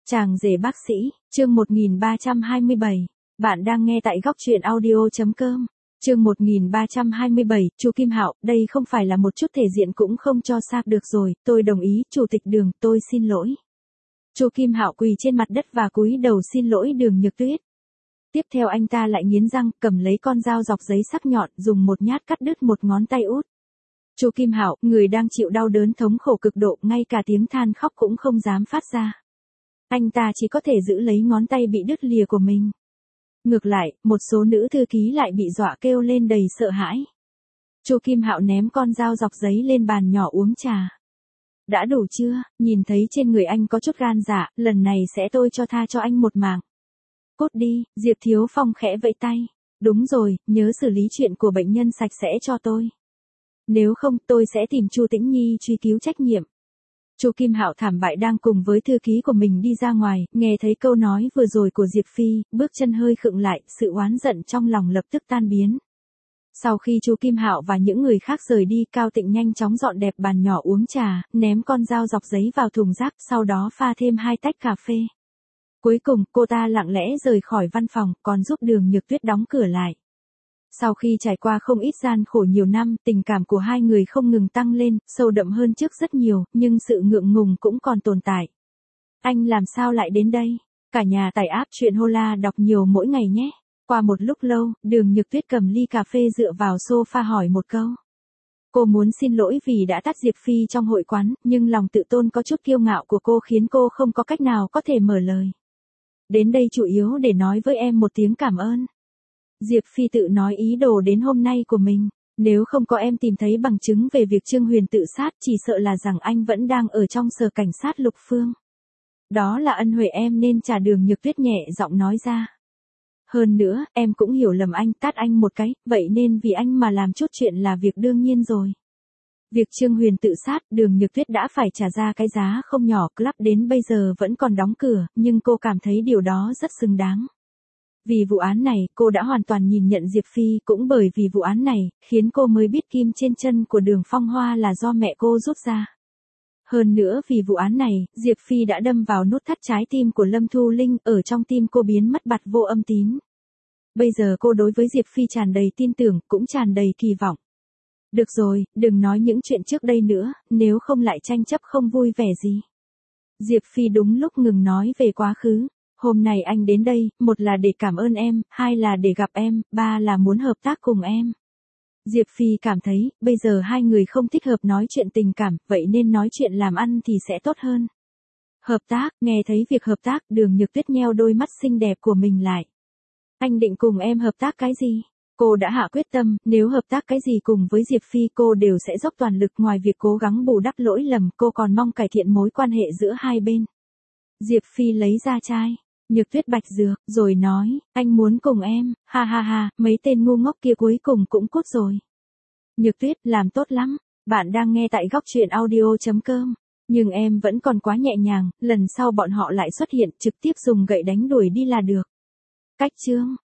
Chàng rể bác sĩ, chương 1327. Bạn đang nghe tại góc truyện audio.com. Chương 1327, Chu Kim Hạo, đây không phải là một chút thể diện cũng không cho xác được rồi, tôi đồng ý, Chủ tịch Đường, tôi xin lỗi. Chu Kim Hạo quỳ trên mặt đất và cúi đầu xin lỗi Đường Nhược Tuyết. Tiếp theo anh ta lại nghiến răng, cầm lấy con dao dọc giấy sắc nhọn, dùng một nhát cắt đứt một ngón tay út. Chu Kim Hạo, người đang chịu đau đớn thống khổ cực độ, ngay cả tiếng than khóc cũng không dám phát ra. Anh ta chỉ có thể giữ lấy ngón tay bị đứt lìa của mình. Ngược lại, một số nữ thư ký lại bị dọa kêu lên đầy sợ hãi. Chu Kim Hạo ném con dao dọc giấy lên bàn nhỏ uống trà. Đã đủ chưa, nhìn thấy trên người anh có chút gan dạ, lần này sẽ tôi cho tha cho anh một mạng. Cút đi, Diệp Thiếu Phong khẽ vẫy tay. Đúng rồi, nhớ xử lý chuyện của bệnh nhân sạch sẽ cho tôi. Nếu không, tôi sẽ tìm Chu Tĩnh Nhi truy cứu trách nhiệm. Chu Kim Hạo thảm bại đang cùng với thư ký của mình đi ra ngoài, nghe thấy câu nói vừa rồi của Diệp Phi, bước chân hơi khựng lại, sự oán giận trong lòng lập tức tan biến. Sau khi Chu Kim Hạo và những người khác rời đi, Cao Tịnh nhanh chóng dọn đẹp bàn nhỏ uống trà, ném con dao dọc giấy vào thùng rác, sau đó pha thêm 2 tách cà phê. Cuối cùng, cô ta lặng lẽ rời khỏi văn phòng, còn giúp Đường Nhược Tuyết đóng cửa lại. Sau khi trải qua không ít gian khổ nhiều năm, tình cảm của hai người không ngừng tăng lên, sâu đậm hơn trước rất nhiều, nhưng sự ngượng ngùng cũng còn tồn tại. Anh làm sao lại đến đây? Cả nhà tải app truyện Hola đọc nhiều mỗi ngày nhé. Qua một lúc lâu, Đường Nhược Tuyết cầm ly cà phê dựa vào sofa hỏi một câu. Cô muốn xin lỗi vì đã tắt Diệp Phi trong hội quán, nhưng lòng tự tôn có chút kiêu ngạo của cô khiến cô không có cách nào có thể mở lời. Đến đây chủ yếu để nói với em một tiếng cảm ơn. Diệp Phi tự nói ý đồ đến hôm nay của mình. Nếu không có em tìm thấy bằng chứng về việc Trương Huyền tự sát, chỉ sợ là rằng anh vẫn đang ở trong sở cảnh sát Lục Phương. Đó là ân huệ em nên trả. Đường Nhược Tuyết nhẹ giọng nói ra. Hơn nữa, em cũng hiểu lầm anh, tát anh một cái, vậy nên vì anh mà làm chút chuyện là việc đương nhiên rồi. Việc Trương Huyền tự sát, Đường Nhược Tuyết đã phải trả ra cái giá không nhỏ, club đến bây giờ vẫn còn đóng cửa, nhưng cô cảm thấy điều đó rất xứng đáng. Vì vụ án này, cô đã hoàn toàn nhìn nhận Diệp Phi, cũng bởi vì vụ án này, khiến cô mới biết kim trên chân của Đường Phong Hoa là do mẹ cô rút ra. Hơn nữa vì vụ án này, Diệp Phi đã đâm vào nút thắt trái tim của Lâm Thu Linh, ở trong tim cô biến mất bặt vô âm tín. Bây giờ cô đối với Diệp Phi tràn đầy tin tưởng, cũng tràn đầy kỳ vọng. Được rồi, đừng nói những chuyện trước đây nữa, nếu không lại tranh chấp không vui vẻ gì. Diệp Phi đúng lúc ngừng nói về quá khứ. Hôm nay anh đến đây, một là để cảm ơn em, hai là để gặp em, ba là muốn hợp tác cùng em. Diệp Phi cảm thấy, bây giờ hai người không thích hợp nói chuyện tình cảm, vậy nên nói chuyện làm ăn thì sẽ tốt hơn. Hợp tác, nghe thấy việc hợp tác, Đường Nhược Tuyết nheo đôi mắt xinh đẹp của mình lại. Anh định cùng em hợp tác cái gì? Cô đã hạ quyết tâm, nếu hợp tác cái gì cùng với Diệp Phi cô đều sẽ dốc toàn lực, ngoài việc cố gắng bù đắp lỗi lầm, cô còn mong cải thiện mối quan hệ giữa hai bên. Diệp Phi lấy ra chai Nhược Tuyết bạch dược, rồi nói, anh muốn cùng em, ha ha ha, mấy tên ngu ngốc kia cuối cùng cũng cút rồi. Nhược Tuyết, làm tốt lắm, bạn đang nghe tại góc truyện audio.com, nhưng em vẫn còn quá nhẹ nhàng, lần sau bọn họ lại xuất hiện, trực tiếp dùng gậy đánh đuổi đi là được. Cách chương